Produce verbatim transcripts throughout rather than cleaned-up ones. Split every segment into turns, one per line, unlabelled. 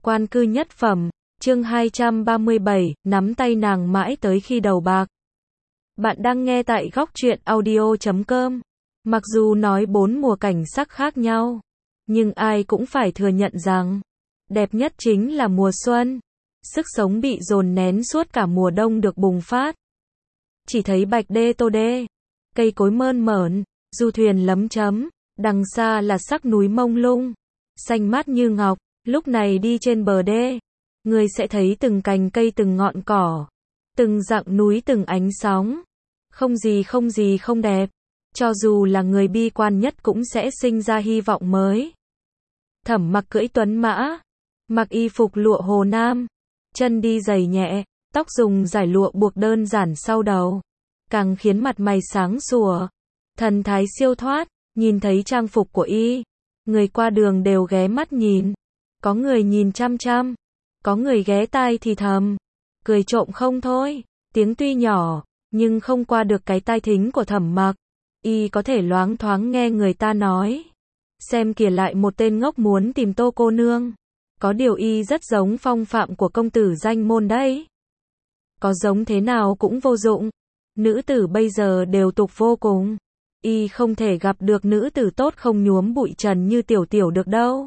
Quan cư nhất phẩm, chương hai trăm ba mươi bảy, nắm tay nàng mãi tới khi đầu bạc. Bạn đang nghe tại góc truyện audio chấm com. Mặc dù nói bốn mùa cảnh sắc khác nhau, nhưng ai cũng phải thừa nhận rằng, đẹp nhất chính là mùa xuân. Sức sống bị dồn nén suốt cả mùa đông được bùng phát. Chỉ thấy bạch đê tô đê, cây cối mơn mởn, du thuyền lấm chấm, đằng xa là sắc núi mông lung, xanh mát như ngọc. Lúc này đi trên bờ đê, người sẽ thấy từng cành cây, từng ngọn cỏ, từng dặng núi, từng ánh sóng. Không gì không gì không đẹp. Cho dù là người bi quan nhất cũng sẽ sinh ra hy vọng mới. Thẩm Mặc cưỡi tuấn mã, mặc y phục lụa Hồ Nam, chân đi giày nhẹ, tóc dùng dải lụa buộc đơn giản sau đầu, càng khiến mặt mày sáng sủa, thần thái siêu thoát. Nhìn thấy trang phục của y, người qua đường đều ghé mắt nhìn. Có người nhìn chăm chăm, có người ghé tai thì thầm, cười trộm không thôi. Tiếng tuy nhỏ, nhưng không qua được cái tai thính của Thẩm Mặc. Y có thể loáng thoáng nghe người ta nói, xem kìa, lại một tên ngốc muốn tìm Tô cô nương. Có điều y rất giống phong phạm của công tử danh môn đấy. Có giống thế nào cũng vô dụng. Nữ tử bây giờ đều tục vô cùng. Y không thể gặp được nữ tử tốt không nhuốm bụi trần như Tiểu Tiểu được đâu.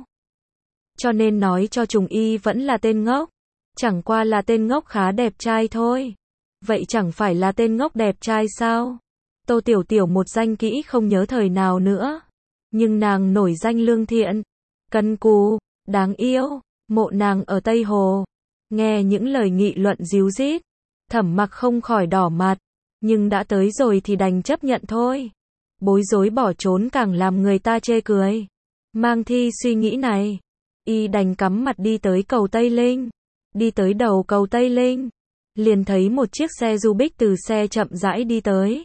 Cho nên nói cho trùng y vẫn là tên ngốc. Chẳng qua là tên ngốc khá đẹp trai thôi. Vậy chẳng phải là tên ngốc đẹp trai sao? Tô Tiểu Tiểu một danh kỹ không nhớ thời nào nữa. Nhưng nàng nổi danh lương thiện, cân cù, đáng yêu. Mộ nàng ở Tây Hồ. Nghe những lời nghị luận díu dít, Thẩm Mặc không khỏi đỏ mặt. Nhưng đã tới rồi thì đành chấp nhận thôi. Bối rối bỏ trốn càng làm người ta chê cười. Mang thi suy nghĩ này, y đành cắm mặt đi tới cầu Tây Linh. Đi tới đầu cầu Tây Linh, liền thấy một chiếc xe du bích từ xe chậm rãi đi tới.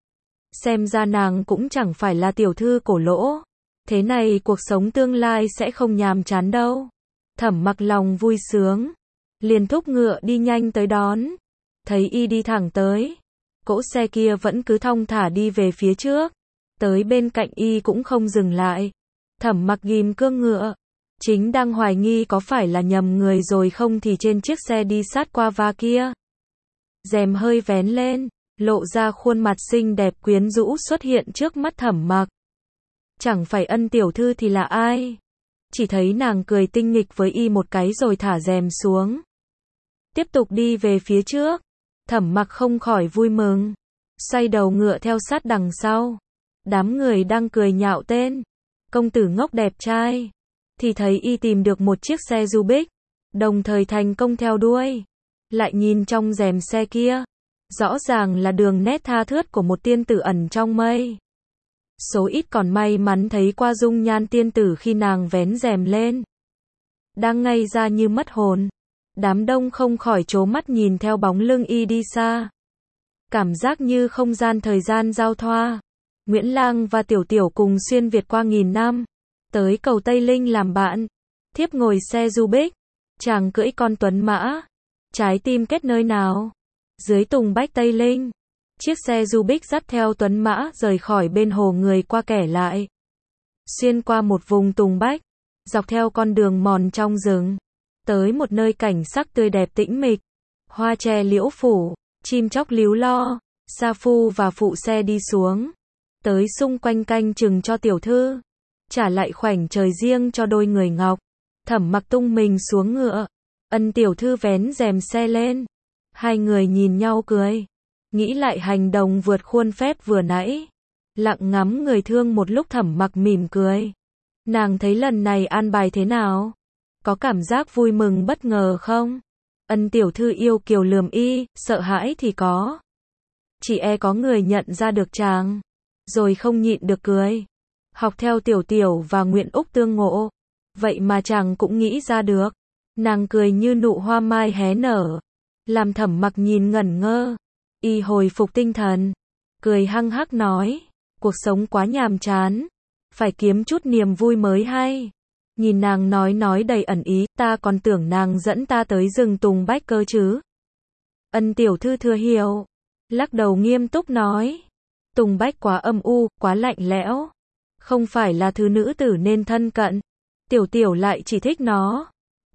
Xem ra nàng cũng chẳng phải là tiểu thư cổ lỗ. Thế này cuộc sống tương lai sẽ không nhàm chán đâu. Thẩm Mặc lòng vui sướng, liền thúc ngựa đi nhanh tới đón. Thấy y đi thẳng tới, cỗ xe kia vẫn cứ thong thả đi về phía trước. Tới bên cạnh y cũng không dừng lại. Thẩm Mặc ghim cương ngựa, chính đang hoài nghi có phải là nhầm người rồi không thì trên chiếc xe đi sát qua va kia, rèm hơi vén lên, lộ ra khuôn mặt xinh đẹp quyến rũ xuất hiện trước mắt Thẩm Mặc. Chẳng phải Ân tiểu thư thì là ai? Chỉ thấy nàng cười tinh nghịch với y một cái rồi thả rèm xuống, tiếp tục đi về phía trước. Thẩm Mặc không khỏi vui mừng, xoay đầu ngựa theo sát đằng sau. Đám người đang cười nhạo tên công tử ngốc đẹp trai, thì thấy y tìm được một chiếc xe du bích, đồng thời thành công theo đuôi. Lại nhìn trong rèm xe kia, rõ ràng là đường nét tha thướt của một tiên tử ẩn trong mây. Số ít còn may mắn thấy qua dung nhan tiên tử khi nàng vén rèm lên, đang ngây ra như mất hồn. Đám đông không khỏi trố mắt nhìn theo bóng lưng y đi xa. Cảm giác như không gian thời gian giao thoa. Nguyễn Lang và Tiểu Tiểu cùng xuyên Việt qua nghìn năm, tới cầu Tây Linh làm bạn. Thiếp ngồi xe du bích, chàng cưỡi con tuấn mã. Trái tim kết nơi nào? Dưới tùng bách Tây Linh. Chiếc xe du bích dắt theo tuấn mã rời khỏi bên hồ, người qua kẻ lại. Xuyên qua một vùng tùng bách, dọc theo con đường mòn trong rừng, tới một nơi cảnh sắc tươi đẹp tĩnh mịch. Hoa tre liễu phủ, chim chóc líu lo. Sa phu và phụ xe đi xuống, tới xung quanh canh chừng cho tiểu thư, trả lại khoảnh trời riêng cho đôi người ngọc. Thẩm Mặc tung mình xuống ngựa, Ân tiểu thư vén rèm xe lên. Hai người nhìn nhau cười, nghĩ lại hành động vượt khuôn phép vừa nãy, lặng ngắm người thương một lúc. Thẩm Mặc mỉm cười. Nàng thấy lần này an bài thế nào? Có cảm giác vui mừng bất ngờ không? Ân tiểu thư yêu kiều lườm y, sợ hãi thì có. Chỉ e có người nhận ra được chàng, rồi không nhịn được cười. Học theo Tiểu Tiểu và Nguyện Úc tương ngộ, vậy mà chàng cũng nghĩ ra được. Nàng cười như nụ hoa mai hé nở, làm Thẩm Mặc nhìn ngẩn ngơ. Y hồi phục tinh thần, cười hăng hắc nói, cuộc sống quá nhàm chán, phải kiếm chút niềm vui mới hay. Nhìn nàng nói nói đầy ẩn ý, ta còn tưởng nàng dẫn ta tới rừng tùng bách cơ chứ. Ân tiểu thư thừa hiểu, lắc đầu nghiêm túc nói, tùng bách quá âm u, quá lạnh lẽo, không phải là thứ nữ tử nên thân cận. Tiểu Tiểu lại chỉ thích nó.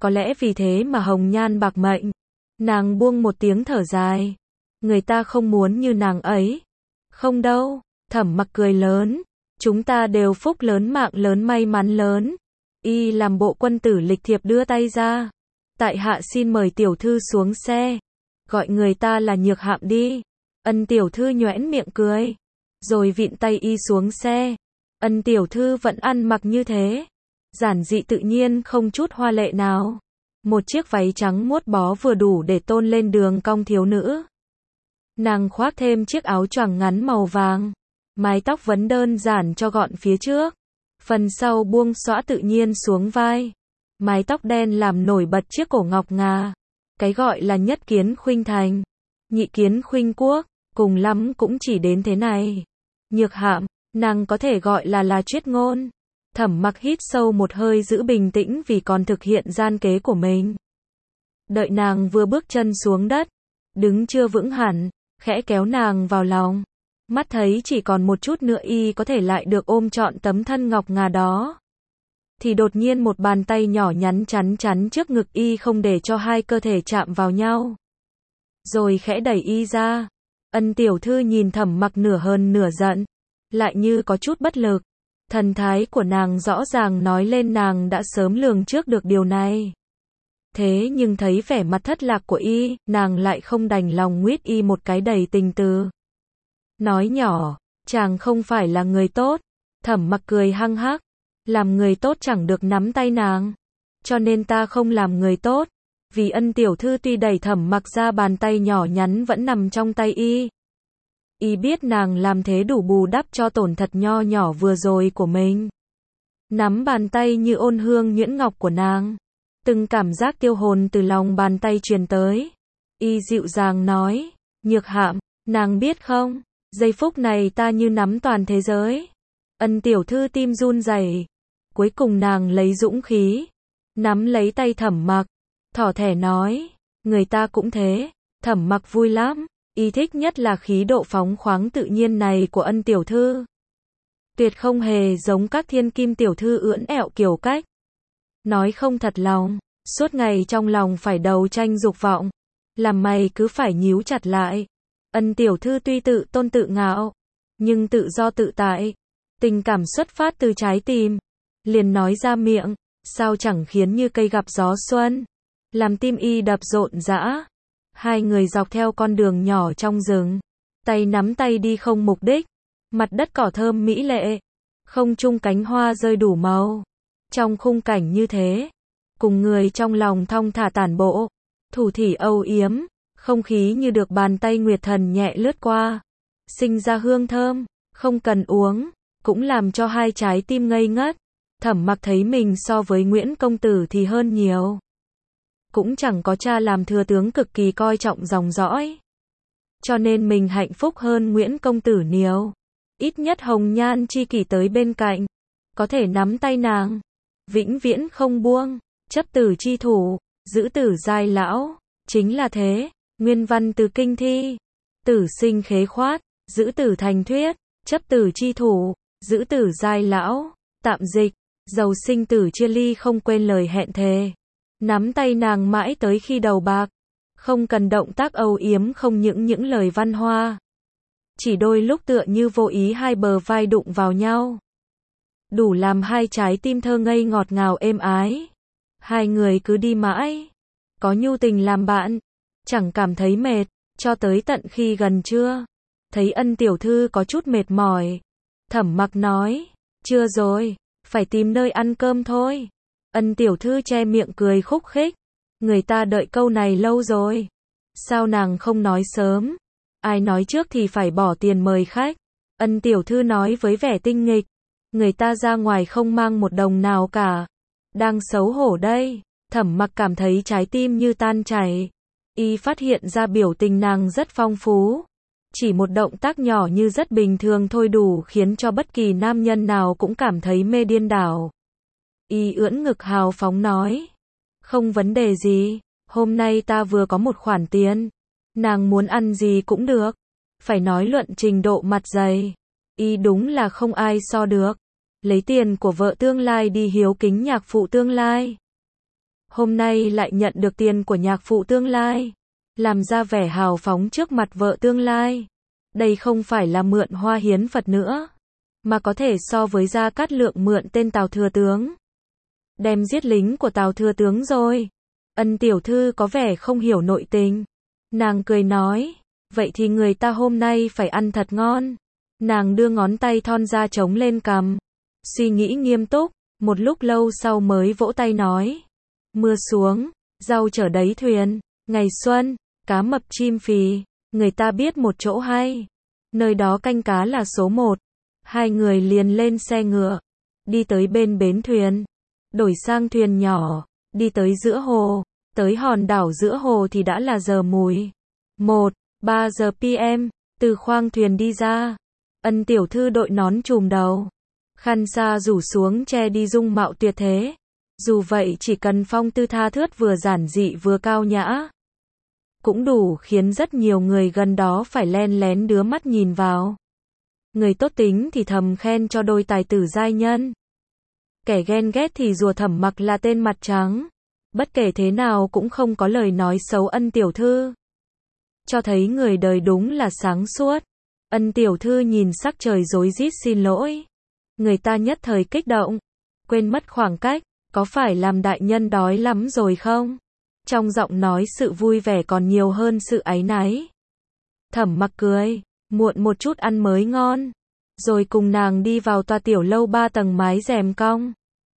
Có lẽ vì thế mà hồng nhan bạc mệnh. Nàng buông một tiếng thở dài. Người ta không muốn như nàng ấy. Không đâu, Thẩm Mặc cười lớn. Chúng ta đều phúc lớn mạng lớn may mắn lớn. Y làm bộ quân tử lịch thiệp đưa tay ra. Tại hạ xin mời tiểu thư xuống xe. Gọi người ta là Nhược Hạm đi. Ân tiểu thư nhoẻn miệng cười. Rồi vịn tay y xuống xe. Ân tiểu thư vẫn ăn mặc như thế. Giản dị tự nhiên không chút hoa lệ nào. Một chiếc váy trắng muốt bó vừa đủ để tôn lên đường cong thiếu nữ. Nàng khoác thêm chiếc áo choàng ngắn màu vàng. Mái tóc vấn đơn giản cho gọn phía trước. Phần sau buông xõa tự nhiên xuống vai. Mái tóc đen làm nổi bật chiếc cổ ngọc ngà. Cái gọi là nhất kiến khuynh thành, nhị kiến khuynh quốc, cùng lắm cũng chỉ đến thế này. Nhược Hạm, nàng có thể gọi là là triết ngôn. Thẩm Mặc hít sâu một hơi giữ bình tĩnh vì còn thực hiện gian kế của mình. Đợi nàng vừa bước chân xuống đất, đứng chưa vững hẳn, khẽ kéo nàng vào lòng. Mắt thấy chỉ còn một chút nữa y có thể lại được ôm trọn tấm thân ngọc ngà đó. Thì đột nhiên một bàn tay nhỏ nhắn chắn chắn trước ngực y không để cho hai cơ thể chạm vào nhau. Rồi khẽ đẩy y ra. Ân tiểu thư nhìn Thẩm Mặc nửa hờn nửa giận, lại như có chút bất lực. Thần thái của nàng rõ ràng nói lên nàng đã sớm lường trước được điều này. Thế nhưng thấy vẻ mặt thất lạc của y, nàng lại không đành lòng nguyết y một cái đầy tình từ. Nói nhỏ, chàng không phải là người tốt. Thẩm Mặc cười hăng hắc. Làm người tốt chẳng được nắm tay nàng. Cho nên ta không làm người tốt. Vì Ân tiểu thư tuy đẩy Thẩm Mặc ra, bàn tay nhỏ nhắn vẫn nằm trong tay y. Y biết nàng làm thế đủ bù đắp cho tổn thật nho nhỏ vừa rồi của mình. Nắm bàn tay như ôn hương nhuyễn ngọc của nàng. Từng cảm giác tiêu hồn từ lòng bàn tay truyền tới. Y dịu dàng nói, Nhược Hạm, nàng biết không, giây phút này ta như nắm toàn thế giới. Ân tiểu thư tim run rẩy. Cuối cùng nàng lấy dũng khí, nắm lấy tay Thẩm Mặc, thỏ thẻ nói, người ta cũng thế. Thẩm Mặc vui lắm, y thích nhất là khí độ phóng khoáng tự nhiên này của Ân tiểu thư. Tuyệt không hề giống các thiên kim tiểu thư ưỡn ẹo kiểu cách. Nói không thật lòng, suốt ngày trong lòng phải đấu tranh dục vọng, làm mày cứ phải nhíu chặt lại. Ân tiểu thư tuy tự tôn tự ngạo, nhưng tự do tự tại, tình cảm xuất phát từ trái tim, liền nói ra miệng, sao chẳng khiến như cây gặp gió xuân, làm tim y đập rộn rã. Hai người dọc theo con đường nhỏ trong rừng, tay nắm tay đi không mục đích, mặt đất cỏ thơm mỹ lệ, không trung cánh hoa rơi đủ màu. Trong khung cảnh như thế, cùng người trong lòng thong thả tản bộ, thủ thỉ âu yếm, không khí như được bàn tay nguyệt thần nhẹ lướt qua, sinh ra hương thơm, không cần uống, cũng làm cho hai trái tim ngây ngất. Thẩm Mặc thấy mình so với Nguyễn công tử thì hơn nhiều. Cũng chẳng có cha làm thừa tướng cực kỳ coi trọng dòng dõi. Cho nên mình hạnh phúc hơn Nguyễn công tử nhiều. Ít nhất hồng nhan chi kỷ tới bên cạnh, có thể nắm tay nàng, vĩnh viễn không buông, chấp tử chi thủ, giữ tử giai lão, chính là thế. Nguyên văn từ kinh thi. Tử sinh khế khoát, giữ tử thành thuyết, chấp tử chi thủ, giữ tử giai lão, tạm dịch, dầu sinh tử chia ly không quên lời hẹn thề. Nắm tay nàng mãi tới khi đầu bạc, không cần động tác âu yếm, không những những lời văn hoa, chỉ đôi lúc tựa như vô ý hai bờ vai đụng vào nhau, đủ làm hai trái tim thơ ngây ngọt ngào êm ái. Hai người cứ đi mãi, có nhu tình làm bạn, chẳng cảm thấy mệt, cho tới tận khi gần trưa, thấy Ân tiểu thư có chút mệt mỏi, Thẩm Mặc nói, chưa rồi, phải tìm nơi ăn cơm thôi. Ân tiểu thư che miệng cười khúc khích, người ta đợi câu này lâu rồi, sao nàng không nói sớm, ai nói trước thì phải bỏ tiền mời khách. Ân tiểu thư nói với vẻ tinh nghịch, người ta ra ngoài không mang một đồng nào cả, đang xấu hổ đây. Thẩm Mặc cảm thấy trái tim như tan chảy, y phát hiện ra biểu tình nàng rất phong phú, chỉ một động tác nhỏ như rất bình thường thôi đủ khiến cho bất kỳ nam nhân nào cũng cảm thấy mê điên đảo. Y ưỡn ngực hào phóng nói, không vấn đề gì, hôm nay ta vừa có một khoản tiền, nàng muốn ăn gì cũng được. Phải nói luận trình độ mặt dày, y đúng là không ai so được. Lấy tiền của vợ tương lai đi hiếu kính nhạc phụ tương lai. hôm nay lại nhận được tiền của nhạc phụ tương lai, làm ra vẻ hào phóng trước mặt vợ tương lai. Đây không phải là mượn Hoa hiến Phật nữa, mà có thể so với Gia Cát Lượng mượn tên Tào Thừa Tướng. Đem giết lính của Tào Thừa Tướng rồi. Ân tiểu thư có vẻ không hiểu nội tình. Nàng cười nói, vậy thì người ta hôm nay phải ăn thật ngon. Nàng đưa ngón tay thon ra trống lên cằm, suy nghĩ nghiêm túc, một lúc lâu sau mới vỗ tay nói. Mưa xuống, rau chở đầy thuyền, ngày xuân, cá mập chim phì, người ta biết một chỗ hay. Nơi đó canh cá là số một. Hai người liền lên xe ngựa, đi tới bên bến thuyền, đổi sang thuyền nhỏ, đi tới giữa hồ, tới hòn đảo giữa hồ thì đã là giờ mùi. Một, ba giờ pê em, từ khoang thuyền đi ra. Ân tiểu thư đội nón trùm đầu, khăn sa rủ xuống che đi dung mạo tuyệt thế. Dù vậy chỉ cần phong tư tha thướt vừa giản dị vừa cao nhã, cũng đủ khiến rất nhiều người gần đó phải len lén đưa mắt nhìn vào. Người tốt tính thì thầm khen cho đôi tài tử giai nhân. Kẻ ghen ghét thì rủa Thẩm Mặc là tên mặt trắng. Bất kể thế nào cũng không có lời nói xấu Ân tiểu thư. Cho thấy người đời đúng là sáng suốt. Ân tiểu thư nhìn sắc trời rối rít xin lỗi. Người ta nhất thời kích động, quên mất khoảng cách, có phải làm đại nhân đói lắm rồi không? Trong giọng nói sự vui vẻ còn nhiều hơn sự áy náy. Thẩm Mặc cười, muộn một chút ăn mới ngon. Rồi cùng nàng đi vào toa tiểu lâu ba tầng mái rèm cong.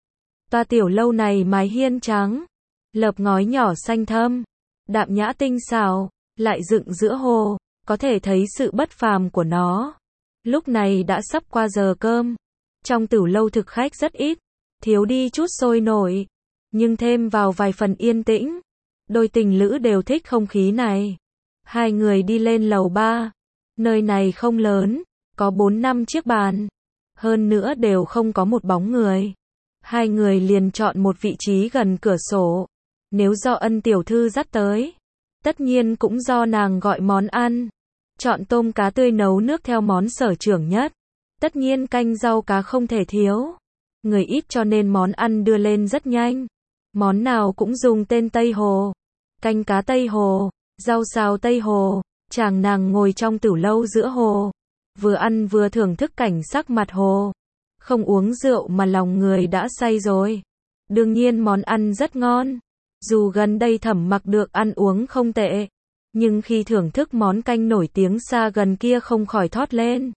Toa tiểu lâu này mái hiên trắng, lợp ngói nhỏ xanh thâm, đạm nhã tinh xảo, lại dựng giữa hồ, có thể thấy sự bất phàm của nó. Lúc này đã sắp qua giờ cơm, trong tửu lâu thực khách rất ít, thiếu đi chút sôi nổi, nhưng thêm vào vài phần yên tĩnh. Đôi tình lữ đều thích không khí này. Hai người đi lên lầu ba, nơi này không lớn, có bốn năm chiếc bàn, hơn nữa đều không có một bóng người. Hai người liền chọn một vị trí gần cửa sổ. Nếu do Ân tiểu thư dắt tới, tất nhiên cũng do nàng gọi món ăn. Chọn tôm cá tươi nấu nước theo món sở trường nhất. Tất nhiên canh rau cá không thể thiếu. Người ít cho nên món ăn đưa lên rất nhanh. Món nào cũng dùng tên Tây Hồ. Canh cá Tây Hồ, rau xào Tây Hồ. Chàng nàng ngồi trong tửu lâu giữa hồ, vừa ăn vừa thưởng thức cảnh sắc mặt hồ. Không uống rượu mà lòng người đã say rồi. Đương nhiên món ăn rất ngon. Dù gần đây Thẩm Mặc được ăn uống không tệ, nhưng khi thưởng thức món canh nổi tiếng xa gần kia không khỏi thốt lên.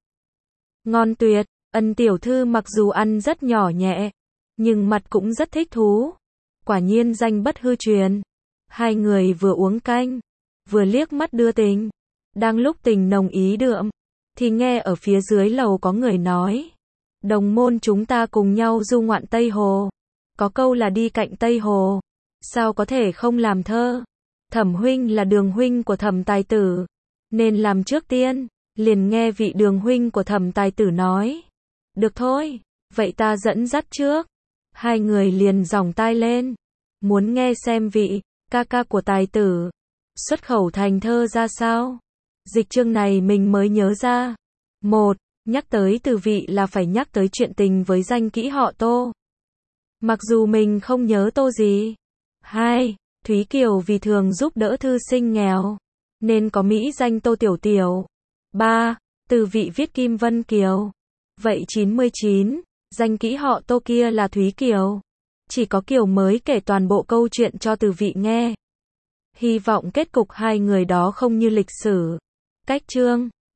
Ngon tuyệt. Ân tiểu thư mặc dù ăn rất nhỏ nhẹ, nhưng mặt cũng rất thích thú. Quả nhiên danh bất hư truyền. Hai người vừa uống canh, vừa liếc mắt đưa tình. Đang lúc tình nồng ý đượm, thì nghe ở phía dưới lầu có người nói. Đồng môn chúng ta cùng nhau du ngoạn Tây Hồ. Có câu là đi cạnh Tây Hồ, sao có thể không làm thơ. Thẩm huynh là đường huynh của Thẩm tài tử, nên làm trước tiên. Liền nghe vị đường huynh của Thẩm tài tử nói. Được thôi, vậy ta dẫn dắt trước. Hai người liền giỏng tai lên, muốn nghe xem vị ca ca của tài tử xuất khẩu thành thơ ra sao. Dịch chương này mình mới nhớ ra. Một, nhắc tới từ vị là phải nhắc tới chuyện tình với danh kỹ họ Tô. Mặc dù mình không nhớ Tô gì. Hai, Thúy Kiều vì thường giúp đỡ thư sinh nghèo, nên có mỹ danh Tô Tiểu Tiểu. Ba, từ vị viết Kim Vân Kiều. Vậy chín mươi chín, danh kỹ họ Tô kia là Thúy Kiều. Chỉ có Kiều mới kể toàn bộ câu chuyện cho từ vị nghe. Hy vọng kết cục hai người đó không như lịch sử. Cách chương